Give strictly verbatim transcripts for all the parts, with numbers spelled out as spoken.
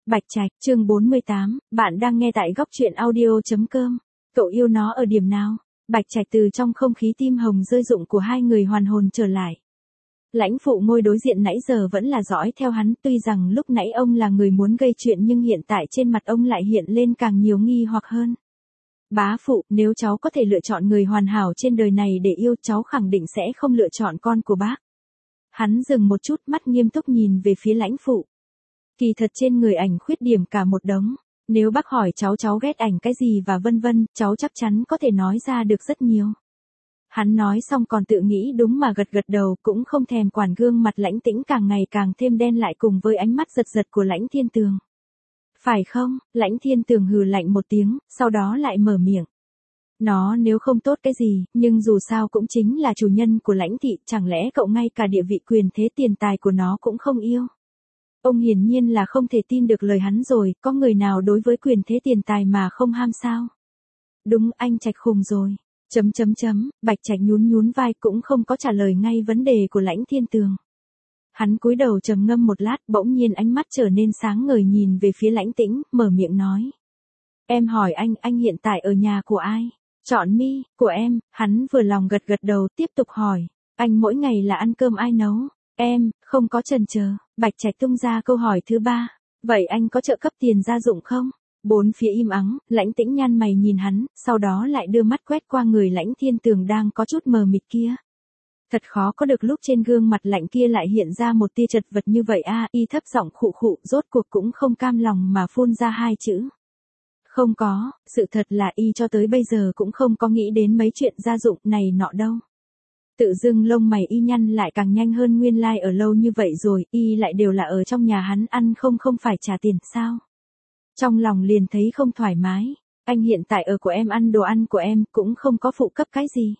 Bạch Trạch, chương bốn mươi tám, bạn đang nghe tại góc truyện audio chấm com. Cậu yêu nó ở điểm nào? Bạch Trạch từ trong không khí tim hồng rơi rụng của hai người hoàn hồn trở lại. Lãnh Phụ ngồi đối diện nãy giờ vẫn là dõi theo hắn, tuy rằng lúc nãy ông là người muốn gây chuyện nhưng hiện tại trên mặt ông lại hiện lên càng nhiều nghi hoặc hơn. Bá phụ, nếu cháu có thể lựa chọn người hoàn hảo trên đời này để yêu, cháu khẳng định sẽ không lựa chọn con của bác. Hắn dừng một chút, mắt nghiêm túc nhìn về phía Lãnh Phụ. Kỳ thật trên người ảnh khuyết điểm cả một đống, nếu bác hỏi cháu cháu ghét ảnh cái gì và vân vân, cháu chắc chắn có thể nói ra được rất nhiều. Hắn nói xong còn tự nghĩ đúng mà gật gật đầu, cũng không thèm quản gương mặt Lãnh Tĩnh càng ngày càng thêm đen lại cùng với ánh mắt giật giật của Lãnh Thiên Tường. Phải không? Lãnh Thiên Tường hừ lạnh một tiếng, sau đó lại mở miệng. Nó nếu không tốt cái gì, nhưng dù sao cũng chính là chủ nhân của Lãnh thị, chẳng lẽ cậu ngay cả địa vị quyền thế tiền tài của nó cũng không yêu? Ông hiển nhiên là không thể tin được lời hắn rồi, có người nào đối với quyền thế tiền tài mà không ham sao? Đúng, anh Trạch khùng rồi. Chấm chấm chấm, Bạch Trạch nhún nhún vai cũng không có trả lời ngay vấn đề của Lãnh Thiên Tường. Hắn cúi đầu trầm ngâm một lát, bỗng nhiên ánh mắt trở nên sáng ngời nhìn về phía Lãnh Tĩnh, mở miệng nói. Em hỏi anh, anh hiện tại ở nhà của ai? Chọn mi, của em. Hắn vừa lòng gật gật đầu, tiếp tục hỏi. Anh mỗi ngày là ăn cơm ai nấu? Em, không có chần chờ. Bạch Trạch tung ra câu hỏi thứ ba. Vậy anh có trợ cấp tiền gia dụng không? Bốn phía im ắng, Lãnh Tĩnh nhăn mày nhìn hắn, sau đó lại đưa mắt quét qua người Lãnh Thiên Tường đang có chút mờ mịt kia. Thật khó có được lúc trên gương mặt lạnh kia lại hiện ra một tia chật vật như vậy a. À, y thấp giọng khụ khụ, rốt cuộc cũng không cam lòng mà phun ra hai chữ. Không có, sự thật là y cho tới bây giờ cũng không có nghĩ đến mấy chuyện gia dụng này nọ đâu. Tự dưng lông mày y nhăn lại càng nhanh hơn nguyên lai like ở lâu như vậy rồi, y lại đều là ở trong nhà hắn ăn không không phải trả tiền sao. Trong lòng liền thấy không thoải mái, anh hiện tại ở của em ăn đồ ăn của em cũng không có phụ cấp cái gì.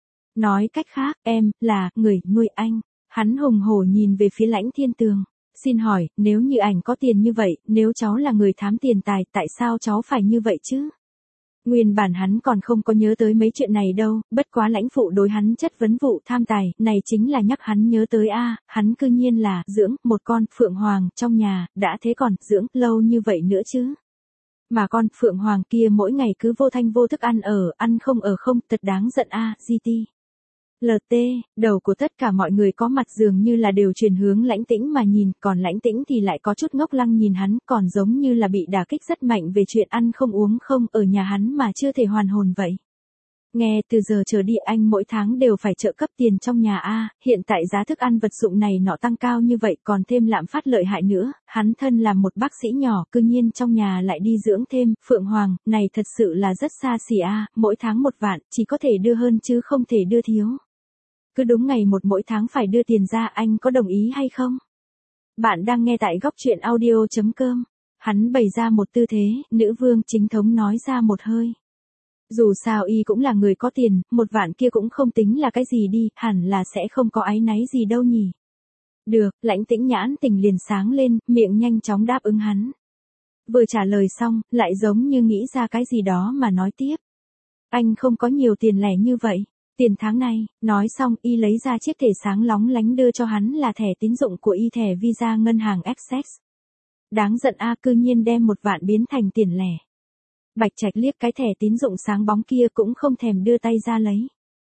Nói cách khác, em, là, người, nuôi anh. Hắn hùng hổ nhìn về phía Lãnh Thiên Tường. Xin hỏi, nếu như ảnh có tiền như vậy, nếu cháu là người thám tiền tài, tại sao cháu phải như vậy chứ? Nguyên bản hắn còn không có nhớ tới mấy chuyện này đâu, bất quá Lãnh Phụ đối hắn chất vấn vụ tham tài, này chính là nhắc hắn nhớ tới a, à, hắn cư nhiên là, dưỡng, một con, phượng hoàng, trong nhà, đã thế còn, dưỡng, lâu như vậy nữa chứ. Mà con, phượng hoàng kia mỗi ngày cứ vô thanh vô thức ăn ở, ăn không ở không, thật đáng giận a, à, giê tê. lờ tê, đầu của tất cả mọi người có mặt dường như là đều chuyển hướng Lãnh Tĩnh mà nhìn, còn Lãnh Tĩnh thì lại có chút ngốc lăng nhìn hắn, còn giống như là bị đả kích rất mạnh về chuyện ăn không uống không ở nhà hắn mà chưa thể hoàn hồn vậy. Nghe từ giờ trở đi anh mỗi tháng đều phải trợ cấp tiền trong nhà a, hiện tại giá thức ăn vật dụng này nọ tăng cao như vậy còn thêm lạm phát lợi hại nữa, hắn thân là một bác sĩ nhỏ cư nhiên trong nhà lại đi dưỡng thêm, Phượng Hoàng, này thật sự là rất xa xỉ a, mỗi tháng một vạn, chỉ có thể đưa hơn chứ không thể đưa thiếu. Cứ đúng ngày một mỗi tháng phải đưa tiền ra, anh có đồng ý hay không? Bạn đang nghe tại góc truyện audio chấm com. Hắn bày ra một tư thế, nữ vương chính thống nói ra một hơi. Dù sao y cũng là người có tiền, một vạn kia cũng không tính là cái gì đi, hẳn là sẽ không có áy náy gì đâu nhỉ. Được, Lãnh Tĩnh nhãn tình liền sáng lên, miệng nhanh chóng đáp ứng hắn. Vừa trả lời xong, lại giống như nghĩ ra cái gì đó mà nói tiếp. Anh không có nhiều tiền lẻ như vậy. Tiền tháng này, nói xong y lấy ra chiếc thẻ sáng lóng lánh đưa cho hắn là thẻ tín dụng của y, thẻ Visa ngân hàng Access. Đáng giận a, cư nhiên đem một vạn biến thành tiền lẻ. Bạch Trạch liếc cái thẻ tín dụng sáng bóng kia cũng không thèm đưa tay ra lấy.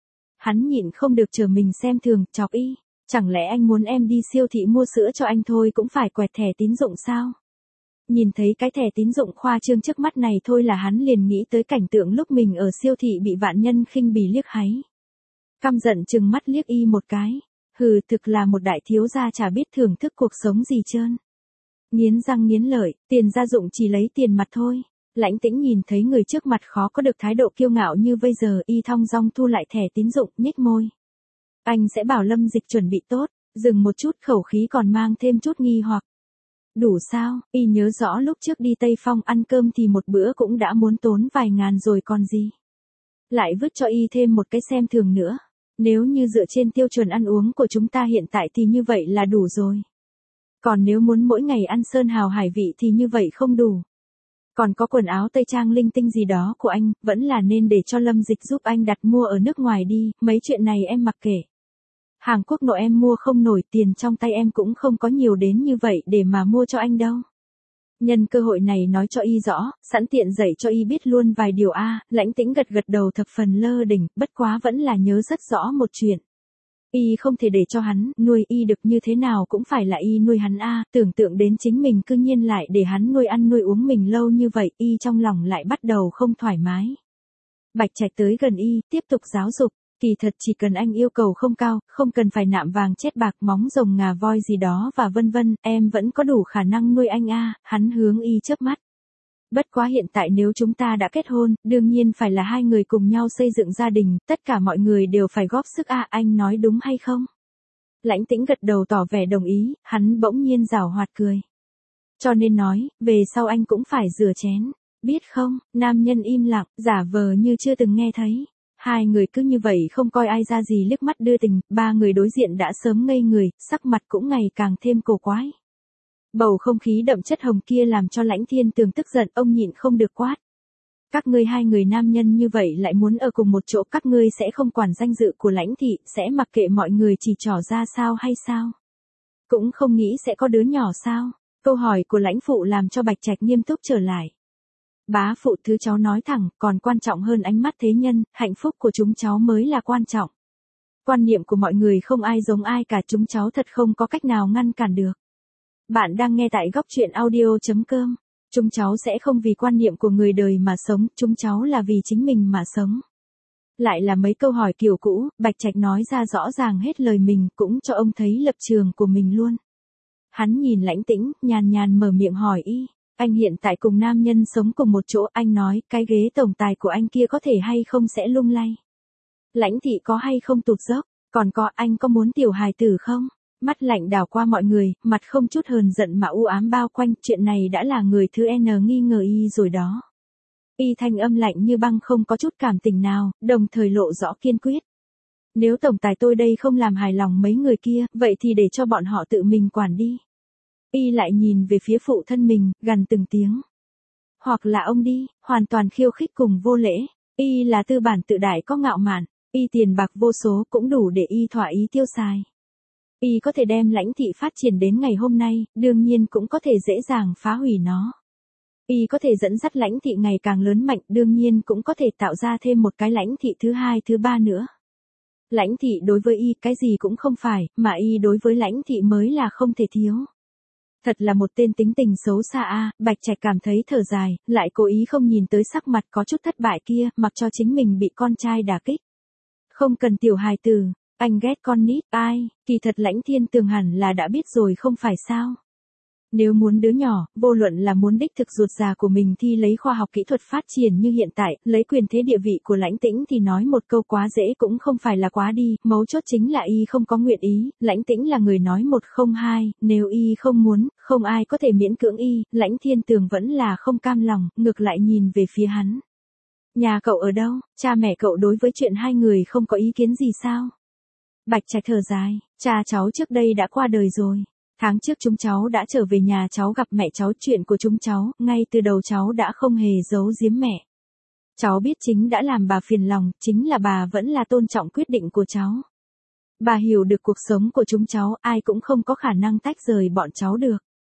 Hắn nhịn không được chờ mình xem thường, chọc y. Chẳng lẽ anh muốn em đi siêu thị mua sữa cho anh thôi cũng phải quẹt thẻ tín dụng sao? Nhìn thấy cái thẻ tín dụng khoa trương trước mắt này thôi là hắn liền nghĩ tới cảnh tượng lúc mình ở siêu thị bị vạn nhân khinh bỉ liếc háy. Căm giận chừng mắt liếc y một cái. Hừ, thực là một đại thiếu gia chả biết thưởng thức cuộc sống gì trơn. Nghiến răng nghiến lợi, tiền gia dụng chỉ lấy tiền mặt thôi. Lãnh Tĩnh nhìn thấy người trước mặt khó có được thái độ kiêu ngạo như bây giờ, y thong dong thu lại thẻ tín dụng, nhếch môi. Anh sẽ bảo Lâm Dịch chuẩn bị tốt, dừng một chút, khẩu khí còn mang thêm chút nghi hoặc. Đủ sao, y nhớ rõ lúc trước đi Tây Phong ăn cơm thì một bữa cũng đã muốn tốn vài ngàn rồi còn gì. Lại vứt cho y thêm một cái xem thường nữa. Nếu như dựa trên tiêu chuẩn ăn uống của chúng ta hiện tại thì như vậy là đủ rồi. Còn nếu muốn mỗi ngày ăn sơn hào hải vị thì như vậy không đủ. Còn có quần áo tây trang linh tinh gì đó của anh, vẫn là nên để cho Lâm Dịch giúp anh đặt mua ở nước ngoài đi, mấy chuyện này em mặc kệ. Hàng quốc nội em mua không nổi, tiền trong tay em cũng không có nhiều đến như vậy để mà mua cho anh đâu. Nhân cơ hội này nói cho y rõ, sẵn tiện dạy cho y biết luôn vài điều a. Lãnh Tĩnh gật gật đầu thập phần lơ đỉnh, bất quá vẫn là nhớ rất rõ một chuyện. Y không thể để cho hắn nuôi, y được như thế nào cũng phải là y nuôi hắn a. Tưởng tượng đến chính mình cư nhiên lại để hắn nuôi ăn nuôi uống mình lâu như vậy, y trong lòng lại bắt đầu không thoải mái. Bạch Trạch tới gần y, tiếp tục giáo dục. Kỳ thật chỉ cần anh yêu cầu không cao, không cần phải nạm vàng chết bạc móng rồng ngà voi gì đó và vân vân, em vẫn có đủ khả năng nuôi anh a. Hắn hướng y chớp mắt. Bất quá hiện tại nếu chúng ta đã kết hôn, đương nhiên phải là hai người cùng nhau xây dựng gia đình, tất cả mọi người đều phải góp sức a. Anh nói đúng hay không? Lãnh Tĩnh gật đầu tỏ vẻ đồng ý, hắn bỗng nhiên giảo hoạt cười. Cho nên nói, về sau anh cũng phải rửa chén. Biết không? Nam nhân im lặng, giả vờ như chưa từng nghe thấy. Hai người cứ như vậy không coi ai ra gì liếc mắt đưa tình, ba người đối diện đã sớm ngây người, sắc mặt cũng ngày càng thêm cổ quái. Bầu không khí đậm chất hồng kia làm cho Lãnh Thiên Tường tức giận, ông nhịn không được quát. Các ngươi hai người nam nhân như vậy lại muốn ở cùng một chỗ, các ngươi sẽ không quản danh dự của Lãnh thị, sẽ mặc kệ mọi người chỉ trỏ ra sao hay sao? Cũng không nghĩ sẽ có đứa nhỏ sao? Câu hỏi của Lãnh phụ làm cho Bạch Trạch nghiêm túc trở lại. Bá phụ, thứ cháu nói thẳng, còn quan trọng hơn ánh mắt thế nhân, hạnh phúc của chúng cháu mới là quan trọng. Quan niệm của mọi người không ai giống ai cả, chúng cháu thật không có cách nào ngăn cản được. Bạn đang nghe tại góc truyện audio.com. Chúng cháu sẽ không vì quan niệm của người đời mà sống, chúng cháu là vì chính mình mà sống. Lại là mấy câu hỏi kiểu cũ, Bạch Trạch nói ra rõ ràng hết lời mình, cũng cho ông thấy lập trường của mình luôn. Hắn nhìn Lãnh Tĩnh, nhàn nhàn mở miệng hỏi y. Anh hiện tại cùng nam nhân sống cùng một chỗ, anh nói, cái ghế tổng tài của anh kia có thể hay không sẽ lung lay. Lãnh thị có hay không tụt dốc, còn có, anh có muốn tiểu hài tử không? Mắt lạnh đảo qua mọi người, mặt không chút hờn giận mà u ám bao quanh, chuyện này đã là người thứ N nghi ngờ y rồi đó. Y thanh âm lạnh như băng không có chút cảm tình nào, đồng thời lộ rõ kiên quyết. Nếu tổng tài tôi đây không làm hài lòng mấy người kia, vậy thì để cho bọn họ tự mình quản đi. Y lại nhìn về phía phụ thân mình, gằn từng tiếng. Hoặc là ông đi, hoàn toàn khiêu khích cùng vô lễ. Y là tư bản tự đại có ngạo mạn, y tiền bạc vô số cũng đủ để y thỏa ý tiêu xài. Y có thể đem Lãnh thị phát triển đến ngày hôm nay, đương nhiên cũng có thể dễ dàng phá hủy nó. Y có thể dẫn dắt Lãnh thị ngày càng lớn mạnh, đương nhiên cũng có thể tạo ra thêm một cái Lãnh thị thứ hai thứ ba nữa. Lãnh thị đối với y cái gì cũng không phải, mà y đối với Lãnh thị mới là không thể thiếu. Thật là một tên tính tình xấu xa a. Bạch Trạch cảm thấy thở dài, lại cố ý không nhìn tới sắc mặt có chút thất bại kia, mặc cho chính mình bị con trai đả kích. Không cần tiểu hài tử, anh ghét con nít, ai, kỳ thật Lãnh Thiên Tường hẳn là đã biết rồi không phải sao. Nếu muốn đứa nhỏ, vô luận là muốn đích thực ruột già của mình thi lấy khoa học kỹ thuật phát triển như hiện tại, lấy quyền thế địa vị của Lãnh Tĩnh thì nói một câu quá dễ cũng không phải là quá đi, mấu chốt chính là y không có nguyện ý, Lãnh Tĩnh là người nói một không hai, nếu y không muốn, không ai có thể miễn cưỡng y, Lãnh Thiên Tường vẫn là không cam lòng, ngược lại nhìn về phía hắn. Nhà cậu ở đâu, cha mẹ cậu đối với chuyện hai người không có ý kiến gì sao? Bạch Trạch thở dài, cha cháu trước đây đã qua đời rồi. Tháng trước chúng cháu đã trở về nhà cháu gặp mẹ cháu, chuyện của chúng cháu, ngay từ đầu cháu đã không hề giấu giếm mẹ. Cháu biết chính đã làm bà phiền lòng, chính là bà vẫn là tôn trọng quyết định của cháu. Bà hiểu được cuộc sống của chúng cháu, ai cũng không có khả năng tách rời bọn cháu được.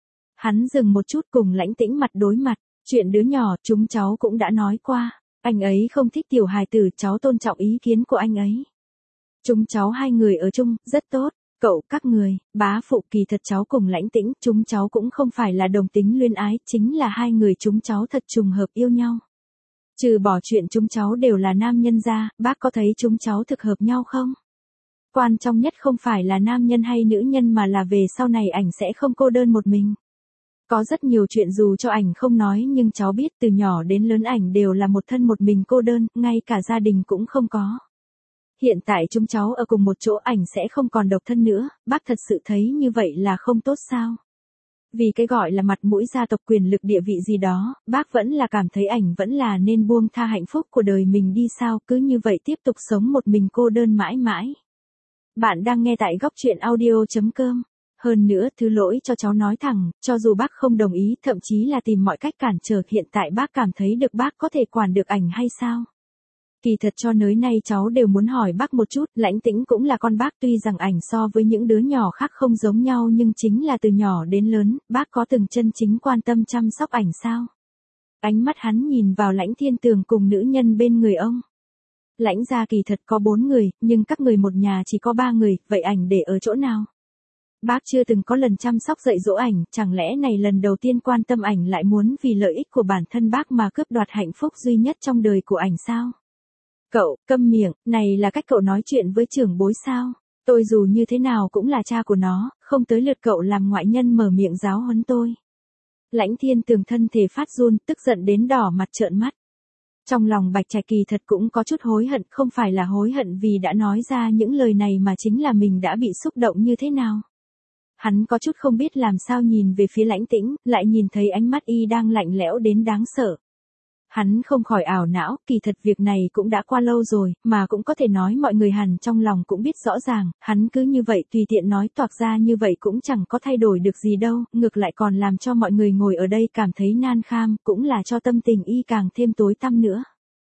Hắn dừng một chút cùng Lãnh Tĩnh mặt đối mặt, chuyện đứa nhỏ chúng cháu cũng đã nói qua, anh ấy không thích tiểu hài tử, cháu tôn trọng ý kiến của anh ấy. Chúng cháu hai người ở chung, rất tốt. Cậu, các người, bá phụ, kỳ thật cháu cùng Lãnh Tĩnh, chúng cháu cũng không phải là đồng tính luyến ái, chính là hai người chúng cháu thật trùng hợp yêu nhau. Trừ bỏ chuyện chúng cháu đều là nam nhân ra, bác có thấy chúng cháu thực hợp nhau không? Quan trọng nhất không phải là nam nhân hay nữ nhân mà là về sau này ảnh sẽ không cô đơn một mình. Có rất nhiều chuyện dù cho ảnh không nói nhưng cháu biết từ nhỏ đến lớn ảnh đều là một thân một mình cô đơn, ngay cả gia đình cũng không có. Hiện tại chúng cháu ở cùng một chỗ, ảnh sẽ không còn độc thân nữa, bác thật sự thấy như vậy là không tốt sao? Vì cái gọi là mặt mũi gia tộc quyền lực địa vị gì đó, bác vẫn là cảm thấy ảnh vẫn là nên buông tha hạnh phúc của đời mình đi sao, cứ như vậy tiếp tục sống một mình cô đơn mãi mãi. Bạn đang nghe tại góc truyện audio.com. Hơn nữa, thứ lỗi cho cháu nói thẳng, cho dù bác không đồng ý, thậm chí là tìm mọi cách cản trở, hiện tại bác cảm thấy được bác có thể quản được ảnh hay sao? Kỳ thật cho nới nay cháu đều muốn hỏi bác một chút, Lãnh Tĩnh cũng là con bác, tuy rằng ảnh so với những đứa nhỏ khác không giống nhau nhưng chính là từ nhỏ đến lớn, bác có từng chân chính quan tâm chăm sóc ảnh sao? Ánh mắt hắn nhìn vào Lãnh Thiên Tường cùng nữ nhân bên người ông. Lãnh gia kỳ thật có bốn người, nhưng các người một nhà chỉ có ba người, vậy ảnh để ở chỗ nào? Bác chưa từng có lần chăm sóc dạy dỗ ảnh, chẳng lẽ này lần đầu tiên quan tâm ảnh lại muốn vì lợi ích của bản thân bác mà cướp đoạt hạnh phúc duy nhất trong đời của ảnh sao? Cậu, câm miệng, này là cách cậu nói chuyện với trưởng bối sao? Tôi dù như thế nào cũng là cha của nó, không tới lượt cậu làm ngoại nhân mở miệng giáo huấn tôi. Lãnh Thiên Tường thân thể phát run, tức giận đến đỏ mặt trợn mắt. Trong lòng Bạch Trạch kỳ thật cũng có chút hối hận, không phải là hối hận vì đã nói ra những lời này mà chính là mình đã bị xúc động như thế nào. Hắn có chút không biết làm sao nhìn về phía Lãnh Tĩnh, lại nhìn thấy ánh mắt y đang lạnh lẽo đến đáng sợ. Hắn không khỏi ảo não, kỳ thật việc này cũng đã qua lâu rồi, mà cũng có thể nói mọi người hẳn trong lòng cũng biết rõ ràng, hắn cứ như vậy tùy tiện nói toạc ra như vậy cũng chẳng có thay đổi được gì đâu, ngược lại còn làm cho mọi người ngồi ở đây cảm thấy nan kham, cũng là cho tâm tình y càng thêm tối tăm nữa.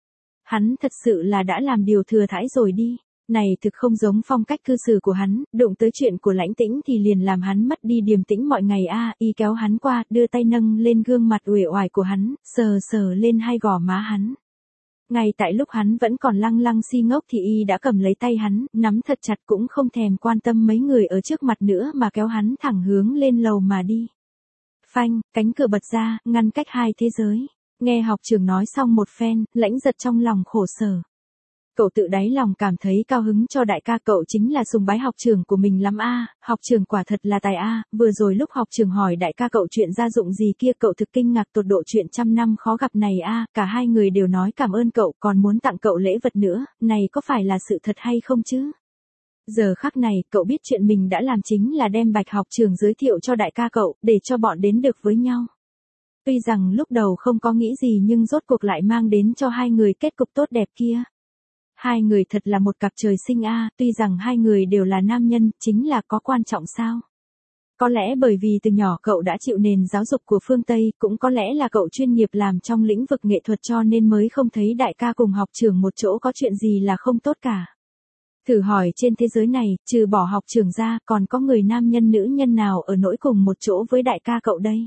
Hắn thật sự là đã làm điều thừa thãi rồi đi. Này thực không giống phong cách cư xử của hắn, đụng tới chuyện của Lãnh Tĩnh thì liền làm hắn mất đi điềm tĩnh mọi ngày a, à, y kéo hắn qua, đưa tay nâng lên gương mặt uể oải của hắn, sờ sờ lên hai gò má hắn. Ngay tại lúc hắn vẫn còn lăng lăng si ngốc thì y đã cầm lấy tay hắn, nắm thật chặt cũng không thèm quan tâm mấy người ở trước mặt nữa mà kéo hắn thẳng hướng lên lầu mà đi. Phanh, cánh cửa bật ra, ngăn cách hai thế giới. Nghe học trưởng nói xong một phen, Lãnh Giật trong lòng khổ sở. Cậu tự đáy lòng cảm thấy cao hứng cho đại ca, cậu chính là sùng bái học trưởng của mình lắm a, học trưởng quả thật là tài a, vừa rồi lúc học trưởng hỏi đại ca cậu chuyện gia dụng gì kia cậu thực kinh ngạc tột độ, chuyện trăm năm khó gặp này a, cả hai người đều nói cảm ơn cậu, còn muốn tặng cậu lễ vật nữa, này có phải là sự thật hay không chứ? Giờ khắc này, cậu biết chuyện mình đã làm chính là đem Bạch học trưởng giới thiệu cho đại ca cậu, để cho bọn đến được với nhau. Tuy rằng lúc đầu không có nghĩ gì nhưng rốt cuộc lại mang đến cho hai người kết cục tốt đẹp kia. Hai người thật là một cặp trời sinh a, à, tuy rằng hai người đều là nam nhân, chính là có quan trọng sao? Có lẽ bởi vì từ nhỏ cậu đã chịu nền giáo dục của phương Tây, cũng có lẽ là cậu chuyên nghiệp làm trong lĩnh vực nghệ thuật cho nên mới không thấy đại ca cùng học trưởng một chỗ có chuyện gì là không tốt cả. Thử hỏi trên thế giới này, trừ bỏ học trưởng ra, còn có người nam nhân nữ nhân nào ở nỗi cùng một chỗ với đại ca cậu đây?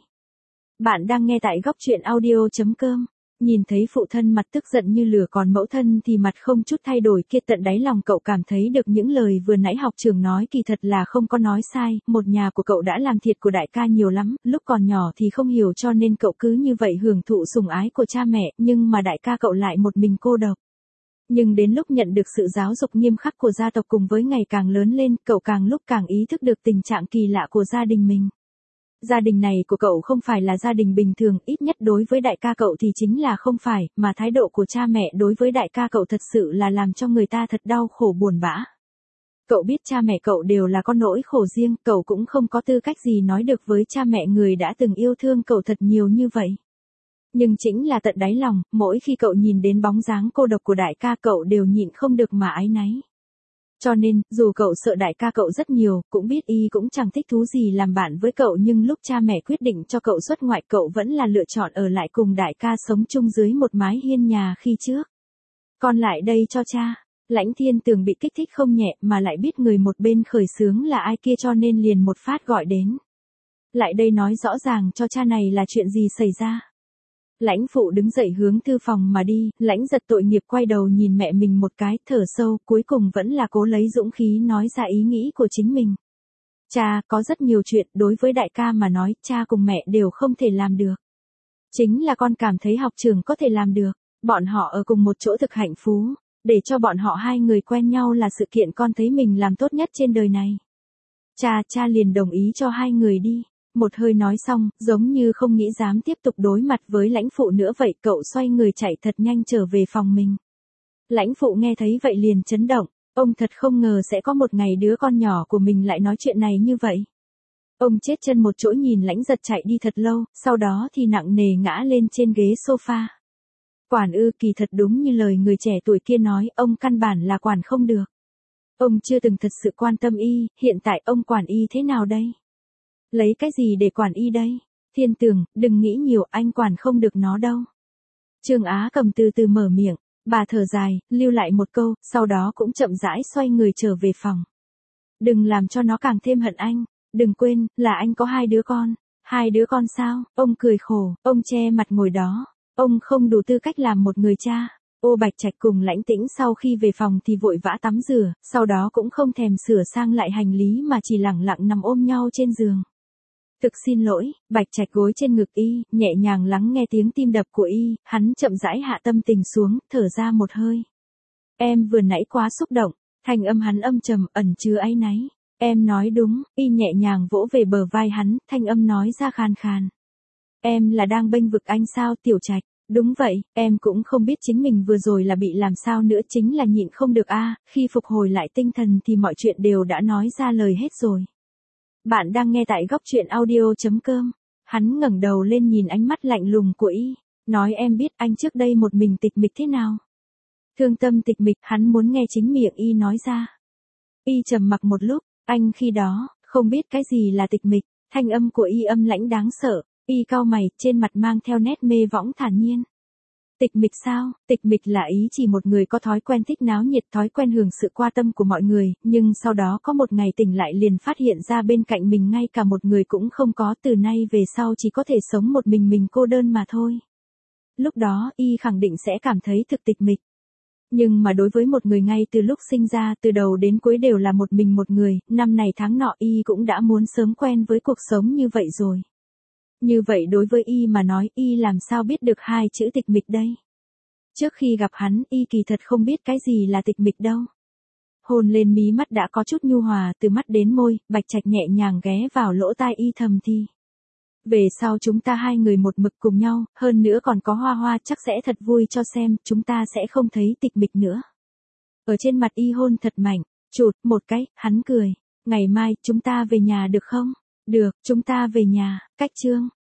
Bạn đang nghe tại góc truyện audio chấm com. Nhìn thấy phụ thân mặt tức giận như lửa còn mẫu thân thì mặt không chút thay đổi kia, tận đáy lòng cậu cảm thấy được những lời vừa nãy học trưởng nói kỳ thật là không có nói sai, một nhà của cậu đã làm thiệt của đại ca nhiều lắm, lúc còn nhỏ thì không hiểu cho nên cậu cứ như vậy hưởng thụ sủng ái của cha mẹ, nhưng mà đại ca cậu lại một mình cô độc. Nhưng đến lúc nhận được sự giáo dục nghiêm khắc của gia tộc cùng với ngày càng lớn lên, cậu càng lúc càng ý thức được tình trạng kỳ lạ của gia đình mình. Gia đình này của cậu không phải là gia đình bình thường, ít nhất đối với đại ca cậu thì chính là không phải, mà thái độ của cha mẹ đối với đại ca cậu thật sự là làm cho người ta thật đau khổ buồn bã. Cậu biết cha mẹ cậu đều là có nỗi khổ riêng, cậu cũng không có tư cách gì nói được với cha mẹ người đã từng yêu thương cậu thật nhiều như vậy. Nhưng chính là tận đáy lòng, mỗi khi cậu nhìn đến bóng dáng cô độc của đại ca cậu đều nhịn không được mà áy náy. Cho nên, dù cậu sợ đại ca cậu rất nhiều, cũng biết y cũng chẳng thích thú gì làm bạn với cậu, nhưng lúc cha mẹ quyết định cho cậu xuất ngoại cậu vẫn là lựa chọn ở lại cùng đại ca sống chung dưới một mái hiên nhà khi trước. Con lại đây cho cha. Lãnh Thiên Tường bị kích thích không nhẹ mà lại biết người một bên khởi xướng là ai kia cho nên liền một phát gọi đến. Lại đây nói rõ ràng cho cha này là chuyện gì xảy ra. Lãnh phụ đứng dậy hướng thư phòng mà đi, Lãnh Giật tội nghiệp quay đầu nhìn mẹ mình một cái, thở sâu, cuối cùng vẫn là cố lấy dũng khí nói ra ý nghĩ của chính mình. Cha, có rất nhiều chuyện, đối với đại ca mà nói, cha cùng mẹ đều không thể làm được. Chính là con cảm thấy học trưởng có thể làm được, bọn họ ở cùng một chỗ thực hạnh phú, để cho bọn họ hai người quen nhau là sự kiện con thấy mình làm tốt nhất trên đời này. Cha, cha liền đồng ý cho hai người đi. Một hơi nói xong, giống như không nghĩ dám tiếp tục đối mặt với lãnh phụ nữa vậy, cậu xoay người chạy thật nhanh trở về phòng mình. Lãnh phụ nghe thấy vậy liền chấn động, ông thật không ngờ sẽ có một ngày đứa con nhỏ của mình lại nói chuyện này như vậy. Ông chết chân một chỗ nhìn Lãnh Giật chạy đi thật lâu, sau đó thì nặng nề ngã lên trên ghế sofa. Quản ư, kỳ thật đúng như lời người trẻ tuổi kia nói, ông căn bản là quản không được. Ông chưa từng thật sự quan tâm y, hiện tại ông quản y thế nào đây? Lấy cái gì để quản y đây? Thiên Tường, đừng nghĩ nhiều, anh quản không được nó đâu. Trương Á Cầm từ từ mở miệng, Bà thở dài, lưu lại một câu, sau đó cũng chậm rãi xoay người trở về phòng. Đừng làm cho nó càng thêm hận anh. Đừng quên, là anh có hai đứa con. Hai đứa con sao? Ông cười khổ, ông che mặt ngồi đó. Ông không đủ tư cách làm một người cha. Ô Bạch Trạch cùng Lãnh Tĩnh sau khi về phòng thì vội vã tắm rửa, sau đó cũng không thèm sửa sang lại hành lý mà chỉ lẳng lặng nằm ôm nhau trên giường. Thực xin lỗi, Bạch Trạch gối trên ngực y, nhẹ nhàng lắng nghe tiếng tim đập của y, hắn chậm rãi hạ tâm tình xuống, thở ra một hơi. Em vừa nãy quá xúc động, thanh âm hắn âm trầm, ẩn chứa áy náy. Em nói đúng, y nhẹ nhàng vỗ về bờ vai hắn, thanh âm nói ra khàn khàn. Em là đang bênh vực anh sao Tiểu Trạch? Đúng vậy, em cũng không biết chính mình vừa rồi là bị làm sao nữa, chính là nhịn không được a, khi phục hồi lại tinh thần thì mọi chuyện đều đã nói ra lời hết rồi. Bạn đang nghe tại góc truyện audio chấm com. Hắn ngẩng đầu lên nhìn ánh mắt lạnh lùng của y, nói em biết anh trước đây một mình tịch mịch thế nào. Thương tâm tịch mịch, hắn muốn nghe chính miệng y nói ra. Y trầm mặc một lúc, anh khi đó, không biết cái gì là tịch mịch, thanh âm của y âm lãnh đáng sợ, y cau mày, trên mặt mang theo nét mê võng thản nhiên. Tịch mịch sao? Tịch mịch là ý chỉ một người có thói quen thích náo nhiệt, thói quen hưởng sự quan tâm của mọi người, nhưng sau đó có một ngày tỉnh lại liền phát hiện ra bên cạnh mình ngay cả một người cũng không có, từ nay về sau chỉ có thể sống một mình mình cô đơn mà thôi. Lúc đó, y khẳng định sẽ cảm thấy thực tịch mịch. Nhưng mà đối với một người ngay từ lúc sinh ra, từ đầu đến cuối đều là một mình một người, năm này tháng nọ y cũng đã muốn sớm quen với cuộc sống như vậy rồi. Như vậy đối với y mà nói, y làm sao biết được hai chữ tịch mịch đây? Trước khi gặp hắn, y kỳ thật không biết cái gì là tịch mịch đâu. Hôn lên mí mắt đã có chút nhu hòa, từ mắt đến môi, Bạch Trạch nhẹ nhàng ghé vào lỗ tai y thầm thì. Về sau chúng ta hai người một mực cùng nhau, hơn nữa còn có Hoa Hoa, chắc sẽ thật vui cho xem, chúng ta sẽ không thấy tịch mịch nữa. Ở trên mặt y hôn thật mạnh, chụt một cái, hắn cười. Ngày mai, chúng ta về nhà được không? Được, chúng ta về nhà, cách chương.